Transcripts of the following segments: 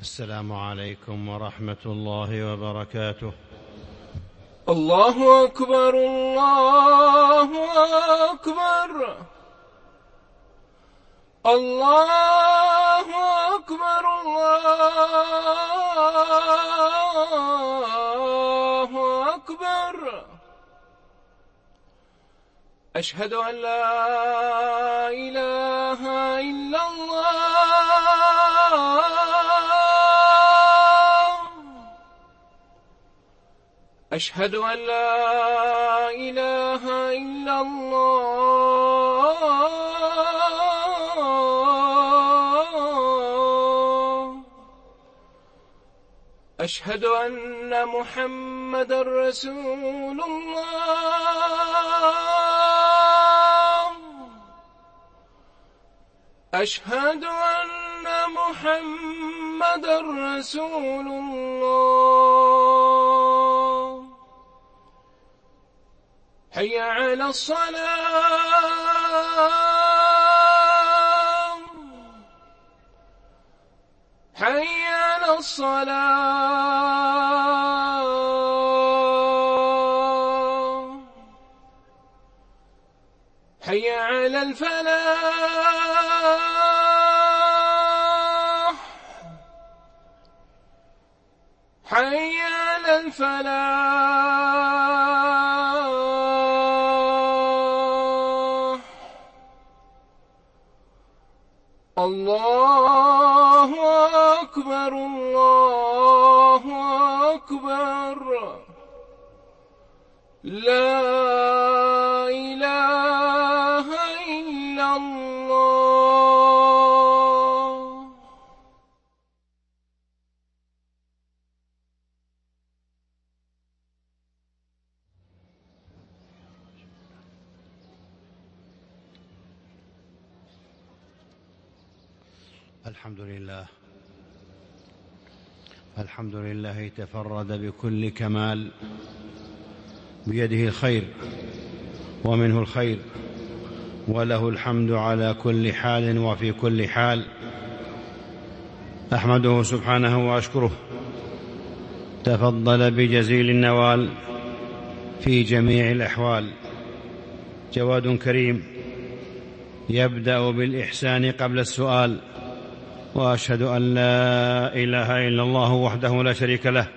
السلام عليكم ورحمة الله وبركاته. الله أكبر الله أكبر الله أكبر الله أكبر. أشهد أن لا إله إلا الله. أشهد أن لا إله إلا الله. أشهد أن محمدًا رسول الله. أشهد أن محمدًا رسول الله. حي على الصلاة. حي على الصلاة. حي على الفلاح. حي على الفلاح. الله أكبر الله أكبر. لا إله إلا الله. الحمد لله تفرد بكل كمال، بيده الخير ومنه الخير، وله الحمد على كل حال وفي كل حال. أحمده سبحانه وأشكره، تفضل بجزيل النوال في جميع الأحوال. جواد كريم يبدأ بالإحسان قبل السؤال، وأشهد أن لا إله إلا الله وحده لا شريك له،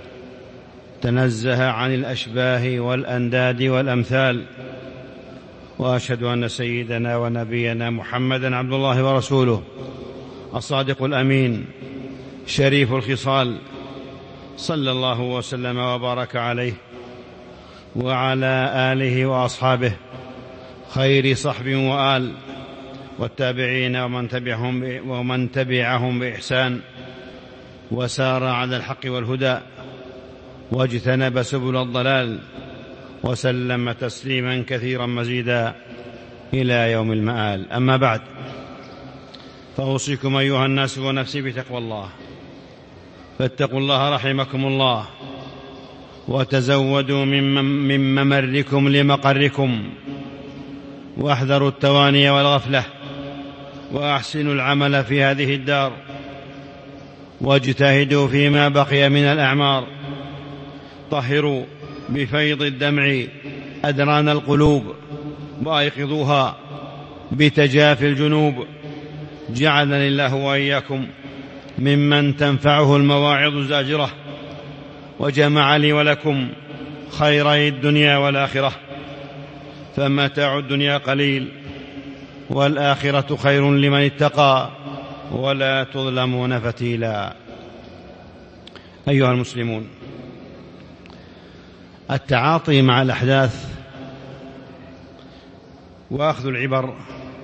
تنزه عن الأشباه والأنداد والأمثال. وأشهد أن سيدنا ونبينا محمدًا عبد الله ورسوله، الصادق الأمين شريف الخصال، صلى الله وسلم وبارك عليه وعلى آله وأصحابه خير صحب وآل، والتابعين ومن تبعهم بإحسان، وسار على الحق والهدى واجتنب سبل الضلال، وسلم تسليما كثيرا مزيدا إلى يوم المآل. أما بعد، فأوصيكم أيها الناس ونفسي بتقوى الله، فاتقوا الله رحمكم الله، وتزودوا من ممركم لمقركم، واحذروا التواني والغفلة، وأحسنوا العمل في هذه الدار، واجتهدوا فيما بقي من الأعمار. طهروا بفيض الدمع أدران القلوب، وأيقظوها بتجافي الجنوب. جعلني الله وإياكم ممن تنفعه المواعظ الزاجرة، وجمع لي ولكم خيري الدنيا والآخرة. فمتاع الدنيا قليل، والآخرة خير لمن اتقى، ولا تظلمون فتيلا. أيها المسلمون، التعاطي مع الأحداث وأخذ العبر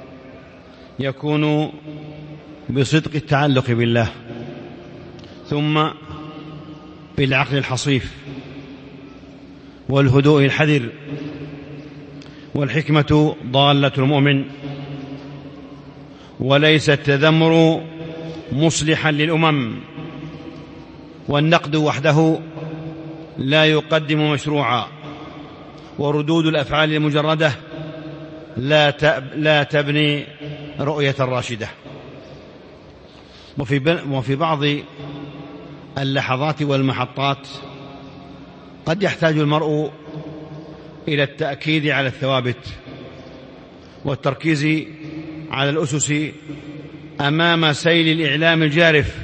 يكون بصدق التعلق بالله، ثم بالعقل الحصيف والهدوء الحذر. والحكمة ضالة المؤمن، وليس التذمر مصلحا للأمم، والنقد وحده لا يقدم مشروعا، وردود الأفعال المجردة لا تبني رؤية راشدة. وفي بعض اللحظات والمحطات قد يحتاج المرء إلى التأكيد على الثوابت والتركيز على الأسس أمام سيل الإعلام الجارف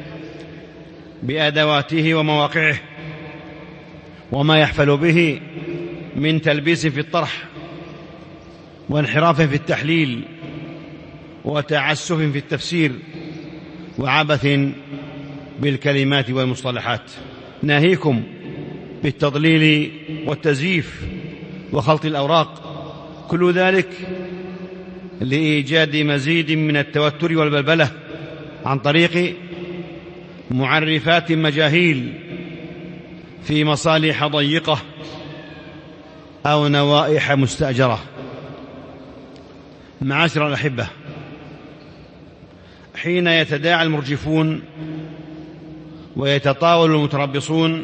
بأدواته ومواقعه وما يحفل به من تلبيس في الطرح وانحراف في التحليل وتعسف في التفسير وعبث بالكلمات والمصطلحات. ناهيكم بالتضليل والتزييف وخلط الأوراق، كل ذلك لإيجاد مزيد من التوتر والبلبلة عن طريق معرفات مجاهيل في مصالح ضيقة أو نوائح مستأجرة. معاشر الأحبة، حين يتداعى المرجفون ويتطاول المتربصون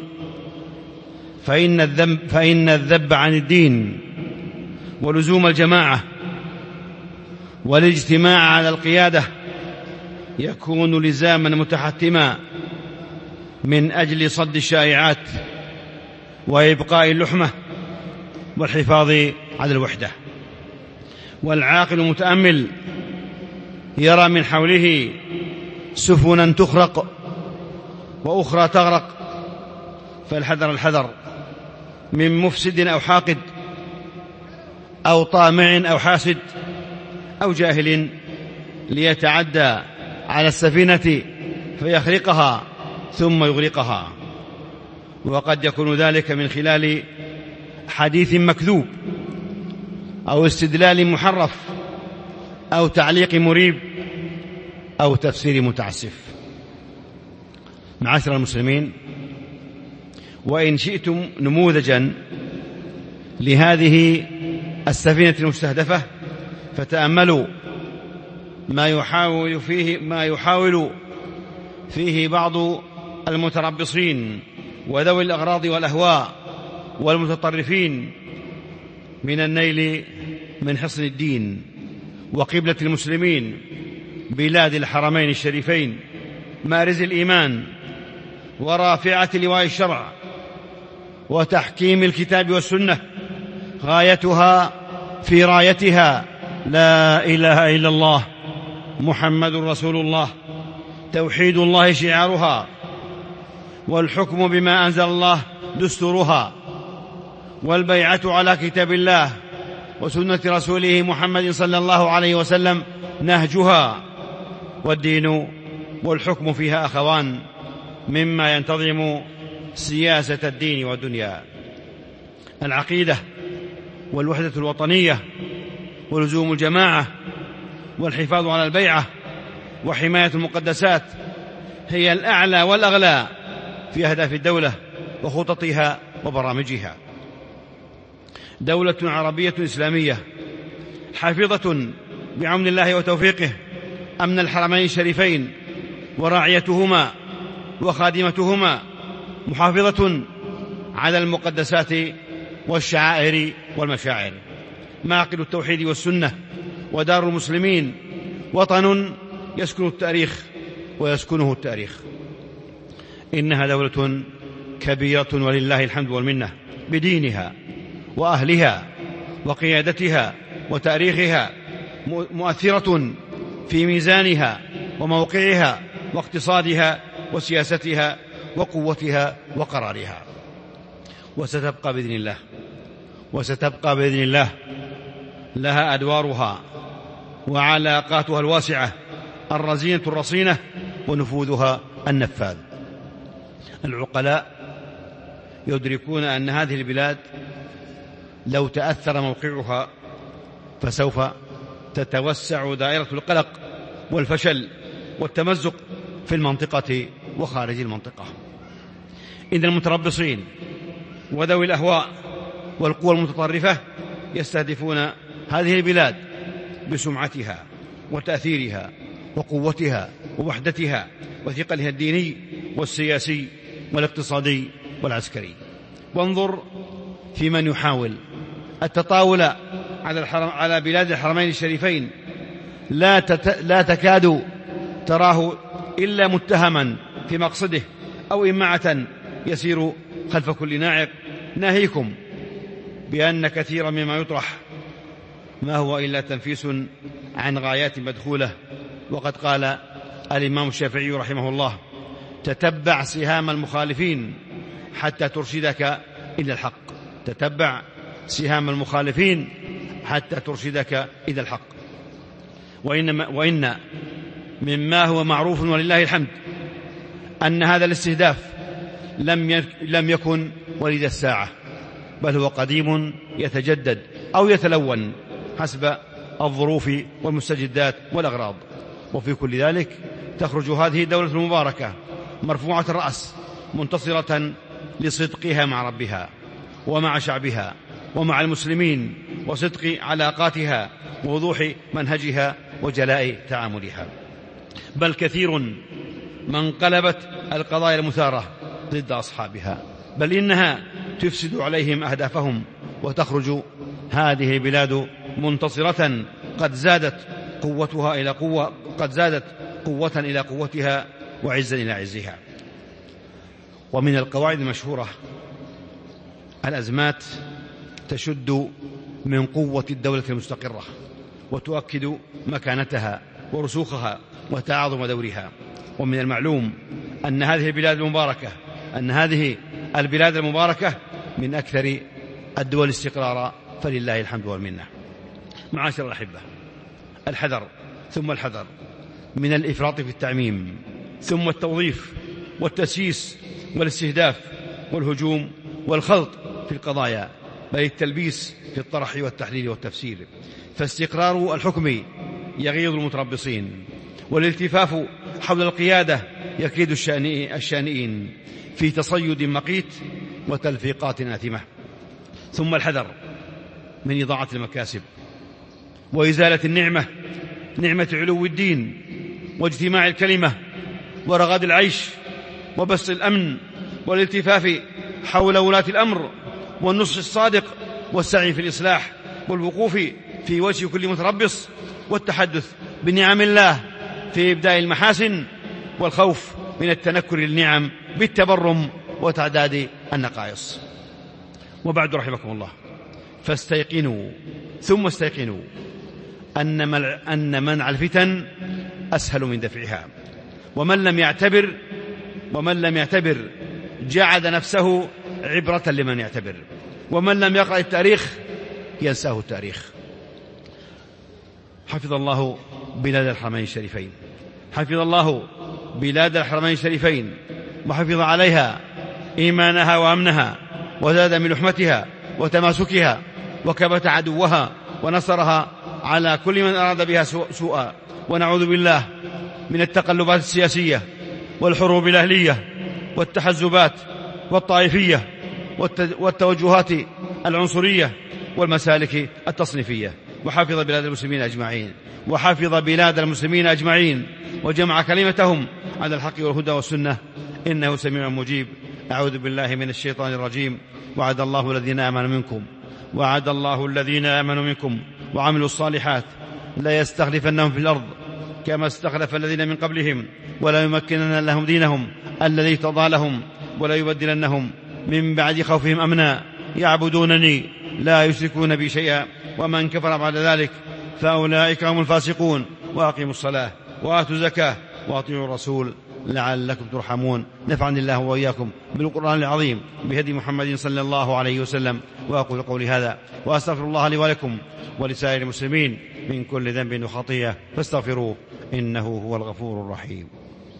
فإن الذب عن الدين ولزوم الجماعة والاجتماع على القيادة يكون لزاما متحتما من أجل صد الشائعات وإبقاء اللحمة والحفاظ على الوحدة. والعاقل المتأمل يرى من حوله سفنا تخرق وأخرى تغرق، فالحذر الحذر من مفسد أو حاقد أو طامع أو حاسد أو جاهل ليتعدى على السفينة فيخرقها ثم يغرقها. وقد يكون ذلك من خلال حديث مكذوب أو استدلال محرف أو تعليق مريب أو تفسير متعسف. معاشر المسلمين، وإن شئتم نموذجا لهذه السفينة المستهدفة فتأملوا ما يحاول فيه بعض المتربصين وذوي الأغراض والأهواء والمتطرفين من النيل من حصن الدين وقبلة المسلمين بلاد الحرمين الشريفين، مارز الإيمان ورافعة لواء الشرع وتحكيم الكتاب والسنة، غايتها في رايتها لا إله إلا الله محمد رسول الله، توحيد الله شعارها، والحكم بما أنزل الله دستورها، والبيعة على كتاب الله وسنة رسوله محمد صلى الله عليه وسلم نهجها. والدين والحكم فيها أخوان مما ينتظم سياسة الدين والدنيا: العقيدة والوحدة الوطنية ولزوم الجماعة والحفاظ على البيعة وحماية المقدسات هي الأعلى والأغلى في أهداف الدولة وخططها وبرامجها. دولة عربية إسلامية حافظة بعون الله وتوفيقه أمن الحرمين الشريفين وراعيتهما وخادمتهما، محافظة على المقدسات والشعائر والمشاعر، معقل التوحيد والسنة ودار المسلمين، وطن يسكن التاريخ ويسكنه التاريخ. إنها دولة كبيرة ولله الحمد والمنة بدينها وأهلها وقيادتها وتاريخها، مؤثرة في ميزانها وموقعها واقتصادها وسياستها وقوتها وقرارها، وستبقى بإذن الله لها أدوارها وعلاقاتها الواسعة الرزينة الرصينة ونفوذها النفاذ. العقلاء يدركون أن هذه البلاد لو تأثر موقعها فسوف تتوسع دائرة القلق والفشل والتمزق في المنطقة وخارج المنطقة. إن المتربصين وذوي الأهواء والقوى المتطرفة يستهدفون هذه البلاد بسمعتها وتأثيرها وقوتها ووحدتها وثقلها الديني والسياسي والاقتصادي والعسكري. وانظر في من يحاول التطاول على بلاد الحرمين الشريفين، لا تكاد تراه إلا متهما في مقصده أو إمعة يسير خلف كل ناعق. ناهيكم بأن كثيرا مما يطرح ما هو إلا تنفيس عن غايات مدخولة. وقد قال الإمام الشافعي رحمه الله: تتبع سهام المخالفين حتى ترشدك إلى الحق. تتبع سهام المخالفين حتى ترشدك إلى الحق. وإن مما هو معروف ولله الحمد أن هذا الاستهداف لم يكن ولد الساعة، بل هو قديم يتجدد أو يتلون حسب الظروف والمستجدات والأغراض. وفي كل ذلك تخرج هذه الدولة المباركة مرفوعة الرأس منتصرة لصدقها مع ربها ومع شعبها ومع المسلمين وصدق علاقاتها ووضوح منهجها وجلاء تعاملها. بل كثير من قلبت القضايا المثارة ضد أصحابها، بل إنها تفسد عليهم أهدافهم. وتخرج هذه البلاد منتصرة قد زادت قوة إلى قوتها وعزا إلى عزها. ومن القواعد المشهورة: الأزمات تشد من قوة الدولة المستقرة وتؤكد مكانتها ورسوخها وتعاظم دورها. ومن المعلوم أن هذه البلاد المباركة من أكثر الدول استقرارا، فلله الحمد والمنة. معاشر الأحبة، الحذر ثم الحذر من الإفراط في التعميم، ثم التوظيف والتسييس والاستهداف والهجوم والخلط في القضايا، بل التلبيس في الطرح والتحليل والتفسير. فاستقرار الحكم يغيظ المتربصين، والالتفاف حول القيادة يكيد الشانئين في تصيد مقيت وتلفيقات آثمة. ثم الحذر من إضاعة المكاسب وإزالة نعمة علو الدين واجتماع الكلمة ورغد العيش وبسط الأمن، والالتفاف حول ولاة الأمر والنصح الصادق والسعي في الإصلاح والوقوف في وجه كل متربص، والتحدث بنعم الله في إبداء المحاسن، والخوف من التنكر للنعم بالتبرم وتعداد النقائص. وبعد رحمكم الله، فاستيقنوا ثم استيقنوا أن منع الفتن أسهل من دفعها. ومن لم يعتبر جعل نفسه عبرة لمن يعتبر، ومن لم يقرأ التاريخ ينساه التاريخ. حفظ الله بلاد الحرمين الشريفين، حفظ الله بلاد الحرمين الشريفين، وحفظ عليها إيمانها وأمنها، وزاد من لحمتها وتماسكها، وكبت عدوها ونصرها على كل من أراد بها سوءا. ونعوذ بالله من التقلبات السياسية والحروب الأهلية والتحزبات والطائفية والتوجهات العنصرية والمسالك التصنيفية. وحفظ بلاد المسلمين أجمعين وجمع كلمتهم على الحق والهدى والسنة، إنه سميع مجيب. أعوذ بالله من الشيطان الرجيم. وعد الله الذين آمنوا منكم وعملوا الصالحات لا يستخلفنهم في الأرض كما استخلف الذين من قبلهم ولا يمكنن لهم دينهم الذي ارتضى لهم ولا يبدلنهم من بعد خوفهم أمنا يعبدونني لا يشركون بي شيئا ومن كفر بعد ذلك فأولئك هم الفاسقون. وأقيموا الصلاة وآتوا الزكاة وأطيعوا الرسول لعلكم ترحمون. نفعني الله وإياكم بالقرآن العظيم بهدي محمد صلى الله عليه وسلم. وأقول قولي هذا وأستغفر الله لي ولكم ولسائر المسلمين من كل ذنب وخطيئة فاستغفروه إنه هو الغفور الرحيم.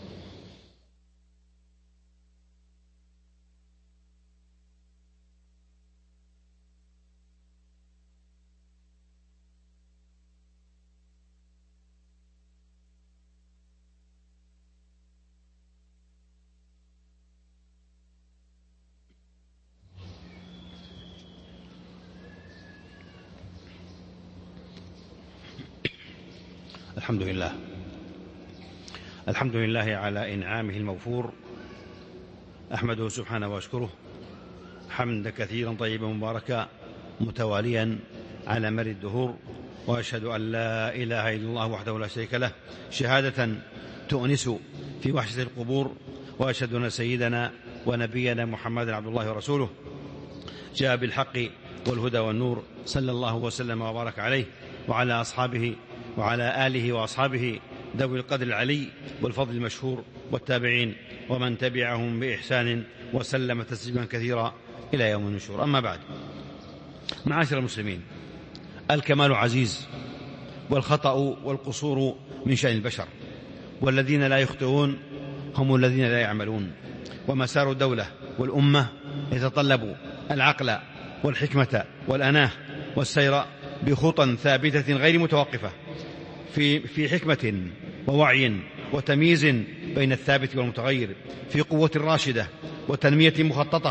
الحمد لله على إنعامه الموفور، أحمده سبحانه وأشكره حمد كثيرا طيبا مباركا متواليا على مر الدهور. وأشهد أن لا إله إلا الله وحده لا شريك له شهادة تؤنس في وحشة القبور، وأشهد أن سيدنا ونبينا محمد عبد الله ورسوله جاء بالحق والهدى والنور، صلى الله وسلم وبارك عليه وعلى أصحابه وعلى آله وأصحابه ذوي القدر العلي والفضل المشهور، والتابعين ومن تبعهم بإحسان وسلم تسليما كثيرا إلى يوم النشور. أما بعد، معاشر المسلمين، الكمال عزيز، والخطأ والقصور من شأن البشر، والذين لا يخطئون هم الذين لا يعملون. ومسار الدولة والأمة يتطلب العقل والحكمة والأناه والسير بخطى ثابتة غير متوقفة في حكمة ووعي وتمييز بين الثابت والمتغير، في قوة راشدة وتنمية مخططة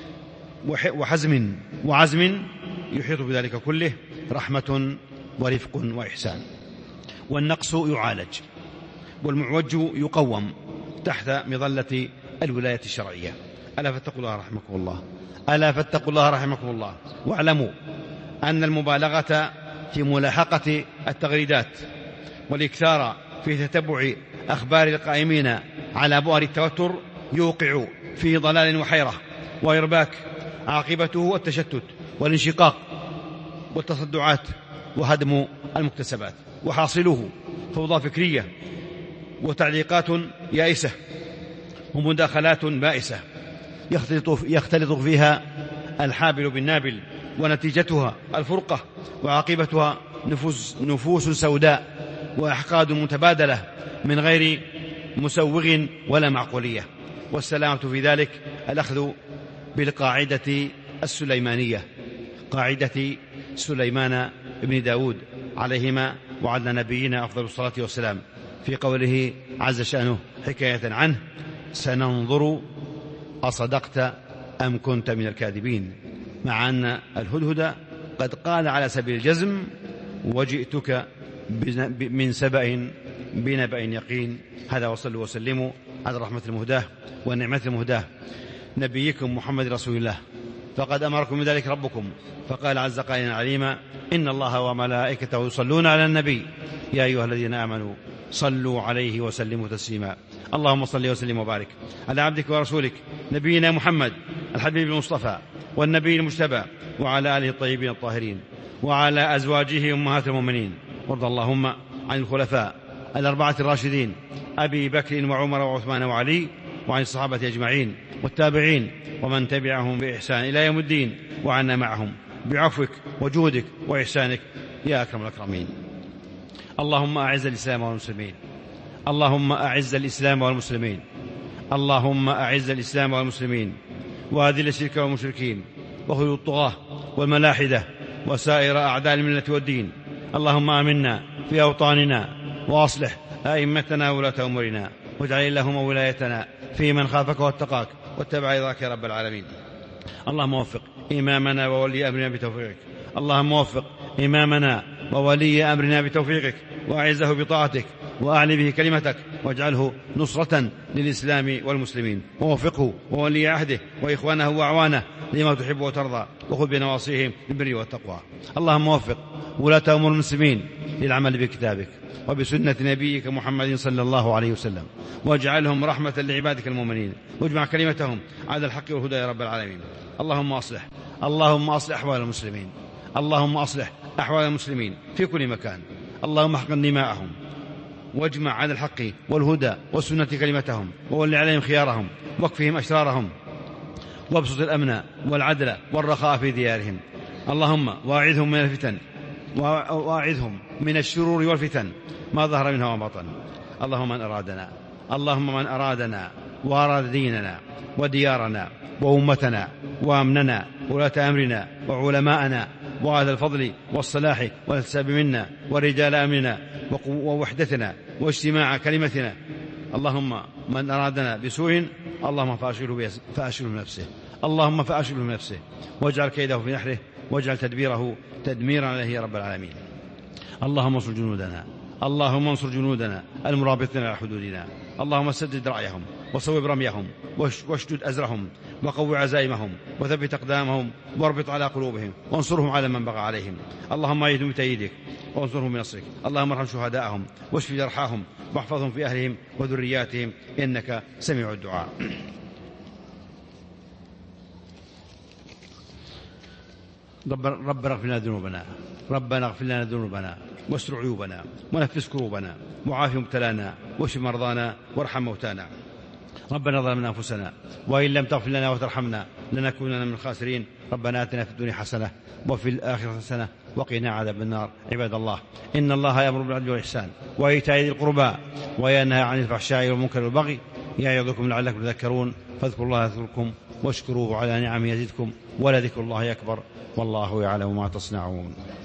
وعزم يحيط بذلك كله، رحمة ورفق وإحسان. والنقص يعالج، والمعوج يقوم تحت مظلة الولاية الشرعية. ألا فاتقوا الله رحمكم الله، ألا فاتقوا الله رحمكم الله. واعلموا أن المبالغة في ملاحقة التغريدات والإكثار في تتبع أخبار القائمين على بؤر التوتر يوقع في ضلال وحيرة وإرباك، عاقبته التشتت والانشقاق والتصدعات وهدم المكتسبات، وحاصله فوضى فكرية وتعليقات يائسة ومداخلات بائسة يختلط فيها الحابل بالنابل، ونتيجتها الفرقة، وعاقبتها نفوس سوداء وأحقاد متبادلة من غير مسوغ ولا معقولية. والسلامة في ذلك الأخذ بالقاعدة السليمانية، قاعدة سليمان بن داود عليهما وعلى نبينا أفضل الصلاة والسلام، في قوله عز شأنه حكاية عنه: سننظر أصدقت أم كنت من الكاذبين. مع أن الهدهد قد قال على سبيل الجزم: وجئتك من سبأ بنبأ يقين. هذا، وصلوا وسلموا على الرحمة المهداة والنعمة المهداة نبيكم محمد رسول الله، فقد أمركم بذلك ربكم، فقال عز قائلا عليما: إن الله وملائكته يصلون على النبي يا أيها الذين آمنوا صلوا عليه وسلموا تسليما. اللهم صل وسلم وبارك على عبدك ورسولك نبينا محمد الحبيب المصطفى والنبي المجتبى، وعلى آله الطيبين الطاهرين، وعلى أزواجه أمهات المؤمنين. وارض اللهم عن الخلفاء الأربعة الراشدين أبي بكر وعمر وعثمان وعلي، وعن الصحابة أجمعين والتابعين ومن تبعهم بإحسان إلى يوم الدين، وعنا معهم بعفوك وجودك وإحسانك يا أكرم الأكرمين. اللهم أعز الإسلام والمسلمين، اللهم أعز الإسلام والمسلمين، اللهم أعز الإسلام والمسلمين، وأذل الشرك والمشركين، وخذل الطغاة والملاحدة وسائر أعداء الملة والدين. اللهم آمنا في أوطاننا، وأصلح أئمتنا وولاة أمورنا، واجعل اللهم ولايتنا في من خافك واتقاك واتبع رضاك يا رب العالمين. اللهم وفق إمامنا وولي أمرنا بتوفيقك، اللهم وفق إمامنا وولي أمرنا بتوفيقك، وأعزه بطاعتك، وأعلي به كلمتك، واجعله نصرة للإسلام والمسلمين، ووفقه وولي عهده وإخوانه وأعوانه لما تحب وترضى، وخذ بنواصيهم للبر والتقوى. اللهم وفق ولاة أمور المسلمين للعمل بكتابك وبسنة نبيك محمد صلى الله عليه وسلم، واجعلهم رحمة لعبادك المؤمنين، واجمع كلمتهم على الحق والهدى يا رب العالمين. اللهم أصلح أحوال المسلمين، اللهم أصلح أحوال المسلمين في كل مكان. اللهم احقن دماءهم، واجمع على الحق والهدى والسنة كلمتهم، وولي عليهم خيارهم، واكفهم أشرارهم، وابسط الأمن والعدل والرخاء في ديارهم. اللهم واعذهم من الفتن، واعذهم من الشرور والفتن ما ظهر منها وما بطن. اللهم من أرادنا وأراد ديننا وديارنا وأمتنا وأمننا وولاة أمرنا وعلماءنا وأهل الفضل والصلاح والحساب منا ورجال أمرنا ووحدتنا واجتماع كلمتنا. اللهم من أرادنا بسوء اللهم فأشغله بنفسه، اللهم فأشغله بنفسه، واجعل كيده في نحره، واجعل تدبيره تدميرا عليه يا رب العالمين. اللهم انصر جنودنا المرابطين على حدودنا. اللهم سدد رأيهم وصوب رميهم واشدد أزرهم وقوي عزائمهم وثبت أقدامهم واربط على قلوبهم وانصرهم على من بغى عليهم. اللهم أيدهم بتأييدك وانصرهم بنصرك. اللهم ارحم شهداءهم واشف جرحاهم واحفظهم في أهلهم وذرياتهم إنك سميع الدعاء. ربنا اغفر لنا ذنوبنا واستر عيوبنا ونفس كروبنا وعاف مبتلانا واشف مرضانا وارحم موتانا. ربنا ظلمنا أنفسنا وإن لم تغفر لنا وترحمنا لنكونن من الخاسرين. ربنا آتنا في الدنيا حسنة وفي الآخرة حسنة وقنا عذاب النار. عباد الله، إن الله يأمر بالعدل والإحسان وإيتاء ذي القربى وينهى عن الفحشاء والمنكر والبغي يعظكم لعلكم تذكرون. فاذكروا الله يذكركم واشكروه على نعمه يزدكم ولذكر الله أكبر والله يعلم ما تصنعون.